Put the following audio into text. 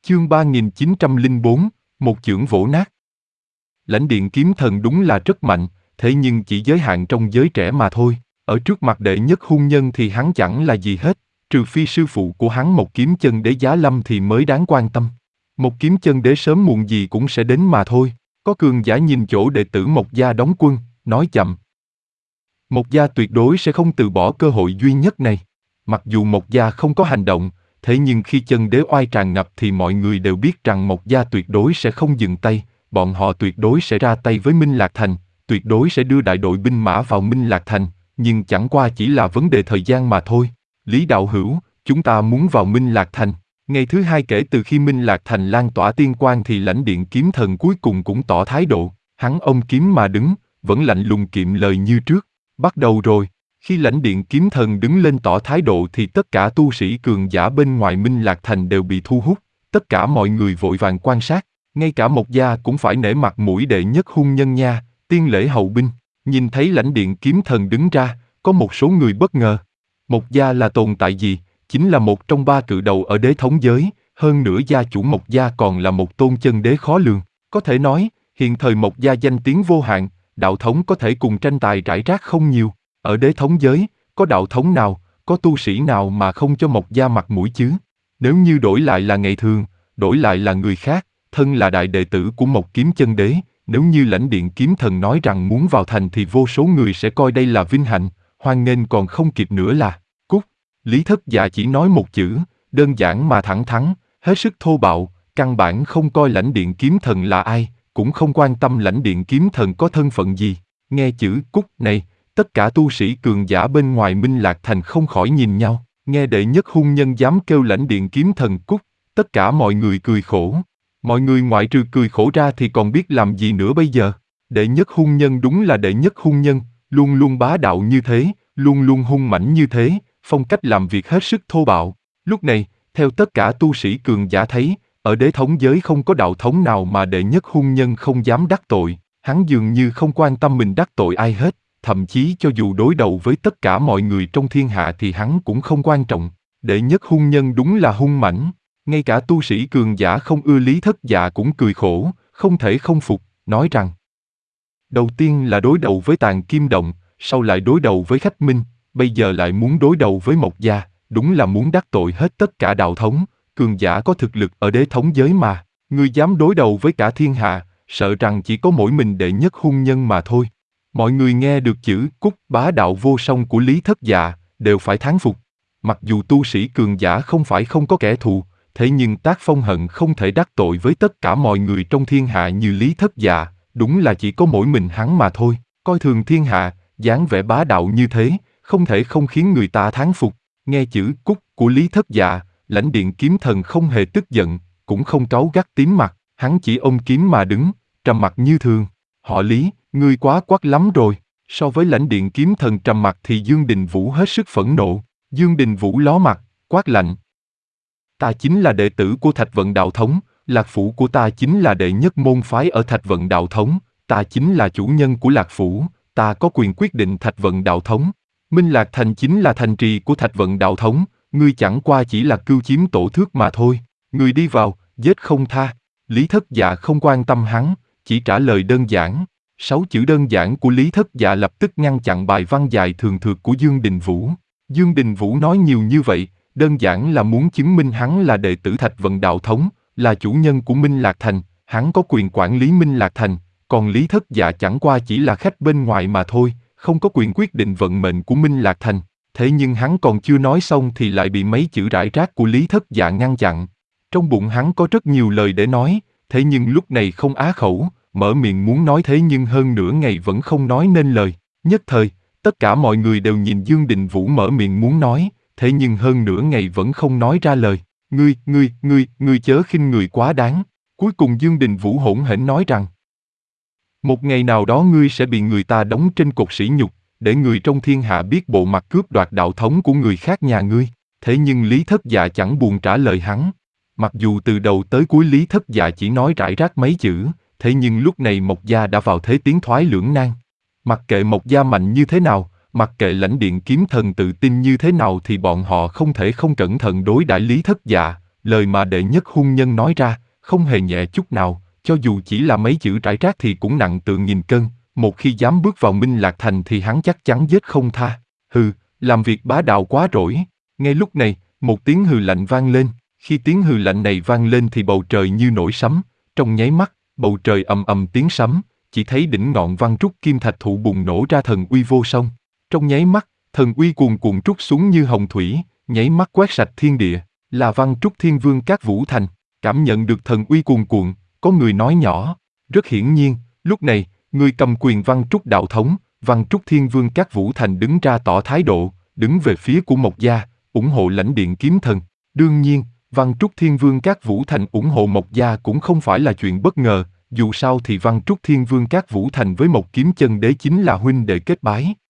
Chương 3904, một chưởng vỗ nát. Lãnh điện kiếm thần đúng là rất mạnh, thế nhưng chỉ giới hạn trong giới trẻ mà thôi. Ở trước mặt đệ nhất hung nhân thì hắn chẳng là gì hết, trừ phi sư phụ của hắn Một Kiếm Chân Đế giá lâm thì mới đáng quan tâm. Một Kiếm Chân Đế sớm muộn gì cũng sẽ đến mà thôi. Có cường giả nhìn chỗ đệ tử Mộc gia đóng quân, nói chậm. Mộc gia tuyệt đối sẽ không từ bỏ cơ hội duy nhất này. Mặc dù Mộc gia không có hành động, thế nhưng khi chân đế oai tràn ngập thì mọi người đều biết rằng Mộc gia tuyệt đối sẽ không dừng tay, bọn họ tuyệt đối sẽ ra tay với Minh Lạc Thành, tuyệt đối sẽ đưa đại đội binh mã vào Minh Lạc Thành, nhưng chẳng qua chỉ là vấn đề thời gian mà thôi. Lý đạo hữu, chúng ta muốn vào Minh Lạc Thành. Ngày thứ hai kể từ khi Minh Lạc Thành lan tỏa tiên quang thì lãnh điện kiếm thần cuối cùng cũng tỏ thái độ, hắn ôm kiếm mà đứng, vẫn lạnh lùng kiệm lời như trước. Bắt đầu rồi. Khi lãnh điện kiếm thần đứng lên tỏ thái độ thì tất cả tu sĩ cường giả bên ngoài Minh Lạc Thành đều bị thu hút, tất cả mọi người vội vàng quan sát, ngay cả Mộc gia cũng phải nể mặt mũi đệ nhất hung nhân nha, tiên lễ hậu binh. Nhìn thấy lãnh điện kiếm thần đứng ra, có một số người bất ngờ. Mộc gia là tồn tại gì? Chính là một trong ba cự đầu ở đế thống giới, hơn nữa gia chủ Mộc gia còn là một tôn chân đế khó lường. Có thể nói, hiện thời Mộc gia danh tiếng vô hạn, đạo thống có thể cùng tranh tài rải rác không nhiều. Ở đế thống giới, có đạo thống nào, có tu sĩ nào mà không cho Mộc gia mặt mũi chứ? Nếu như đổi lại là ngày thường, đổi lại là người khác, thân là đại đệ tử của Mộc Kiếm Chân Đế, nếu như lãnh điện kiếm thần nói rằng muốn vào thành thì vô số người sẽ coi đây là vinh hạnh, hoan nghênh còn không kịp nữa là cút. Lý Thất Dạ chỉ nói một chữ, đơn giản mà thẳng thắn, hết sức thô bạo, căn bản không coi lãnh điện kiếm thần là ai, cũng không quan tâm lãnh điện kiếm thần có thân phận gì. Nghe chữ cút này, tất cả tu sĩ cường giả bên ngoài Minh Lạc Thành không khỏi nhìn nhau, nghe đệ nhất hung nhân dám kêu lãnh điện kiếm thần cút, tất cả mọi người cười khổ. Mọi người ngoại trừ cười khổ ra thì còn biết làm gì nữa bây giờ. Đệ nhất hung nhân đúng là đệ nhất hung nhân, luôn luôn bá đạo như thế, luôn luôn hung mãnh như thế, phong cách làm việc hết sức thô bạo. Lúc này, theo tất cả tu sĩ cường giả thấy, ở đế thống giới không có đạo thống nào mà đệ nhất hung nhân không dám đắc tội, hắn dường như không quan tâm mình đắc tội ai hết. Thậm chí cho dù đối đầu với tất cả mọi người trong thiên hạ thì hắn cũng không quan trọng. Đệ nhất hung nhân đúng là hung mãnh. Ngay cả tu sĩ cường giả không ưa Lý Thất Dạ cũng cười khổ, không thể không phục, nói rằng đầu tiên là đối đầu với Tàng Kim Động, sau lại đối đầu với Khách Minh, bây giờ lại muốn đối đầu với Mộc gia, đúng là muốn đắc tội hết tất cả đạo thống, cường giả có thực lực ở đế thống giới mà. Ngươi dám đối đầu với cả thiên hạ, sợ rằng chỉ có mỗi mình đệ nhất hung nhân mà thôi. Mọi người nghe được chữ cút bá đạo vô song của Lý Thất Dạ, đều phải thán phục. Mặc dù tu sĩ cường giả không phải không có kẻ thù, thế nhưng Tác Phong hận không thể đắc tội với tất cả mọi người trong thiên hạ như Lý Thất Dạ, đúng là chỉ có mỗi mình hắn mà thôi. Coi thường thiên hạ, dáng vẻ bá đạo như thế, không thể không khiến người ta thán phục. Nghe chữ cút của Lý Thất Dạ, lãnh điện kiếm thần không hề tức giận, cũng không cáu gắt tím mặt, hắn chỉ ôm kiếm mà đứng, trầm mặc như thường. Họ Lý, ngươi quá quát lắm rồi. So với lãnh điện kiếm thần trầm mặc thì Dương Đình Vũ hết sức phẫn nộ. Dương Đình Vũ ló mặt, quát lạnh. Ta chính là đệ tử của Thạch Vận Đạo Thống, Lạc Phủ của ta chính là đệ nhất môn phái ở Thạch Vận Đạo Thống, ta chính là chủ nhân của Lạc Phủ, ta có quyền quyết định Thạch Vận Đạo Thống. Minh Lạc Thành chính là thành trì của Thạch Vận Đạo Thống, ngươi chẳng qua chỉ là cưu chiếm tổ thước mà thôi. Ngươi đi vào, giết không tha. Lý Thất Dạ không quan tâm hắn, chỉ trả lời đơn giản. 6 chữ đơn giản của Lý Thất Dạ lập tức ngăn chặn bài văn dài thường thượt của Dương Đình Vũ. Dương Đình Vũ nói nhiều như vậy, đơn giản là muốn chứng minh hắn là đệ tử Thạch Vận Đạo Thống, là chủ nhân của Minh Lạc Thành, hắn có quyền quản lý Minh Lạc Thành, còn Lý Thất Dạ chẳng qua chỉ là khách bên ngoài mà thôi, không có quyền quyết định vận mệnh của Minh Lạc Thành. Thế nhưng hắn còn chưa nói xong thì lại bị mấy chữ rải rác của Lý Thất Dạ ngăn chặn. Trong bụng hắn có rất nhiều lời để nói, thế nhưng lúc này không á khẩu, mở miệng muốn nói thế nhưng hơn nửa ngày vẫn không nói nên lời. Nhất thời, tất cả mọi người đều nhìn Dương Đình Vũ mở miệng muốn nói, thế nhưng hơn nửa ngày vẫn không nói ra lời. Ngươi chớ khinh người quá đáng. Cuối cùng Dương Đình Vũ hỗn hển nói rằng, một ngày nào đó ngươi sẽ bị người ta đóng trên cột sỉ nhục, để người trong thiên hạ biết bộ mặt cướp đoạt đạo thống của người khác nhà ngươi. Thế nhưng Lý Thất Dạ chẳng buồn trả lời hắn. Mặc dù từ đầu tới cuối Lý Thất Dạ chỉ nói rải rác mấy chữ, thế nhưng lúc này Mộc gia đã vào thế tiến thoái lưỡng nan. Mặc kệ Mộc gia mạnh như thế nào, mặc kệ lãnh điện kiếm thần tự tin như thế nào thì bọn họ không thể không cẩn thận đối đãi Lý Thất Dạ, Lời mà đệ nhất hôn nhân nói ra, không hề nhẹ chút nào, cho dù chỉ là mấy chữ rải rác thì cũng nặng tựa nghìn cân, một khi dám bước vào Minh Lạc Thành thì hắn chắc chắn giết không tha. Hừ, làm việc bá đạo quá rỗi. Ngay lúc này, một tiếng hừ lạnh vang lên, khi tiếng hừ lạnh này vang lên thì bầu trời như nổi sấm, trong nháy mắt, bầu trời ầm ầm tiếng sấm, chỉ thấy đỉnh ngọn Văn Trúc Kim Thạch thụ bùng nổ ra thần uy vô song. Trong nháy mắt, thần uy cuồn cuộn trút xuống như hồng thủy, nháy mắt quét sạch thiên địa, là Văn Trúc Thiên Vương Các Vũ Thành. Cảm nhận được thần uy cuồn cuộn, có người nói nhỏ. Rất hiển nhiên, lúc này, người cầm quyền Văn Trúc Đạo Thống, Văn Trúc Thiên Vương Các Vũ Thành đứng ra tỏ thái độ, đứng về phía của Mộc Gia, ủng hộ lãnh điện kiếm thần. Đương nhiên, Văn Trúc Thiên Vương Các Vũ Thành ủng hộ Mộc Gia cũng không phải là chuyện bất ngờ, dù sao thì Văn Trúc Thiên Vương Các Vũ Thành với Mộc Kiếm Chân Đế chính là huynh đệ kết bái.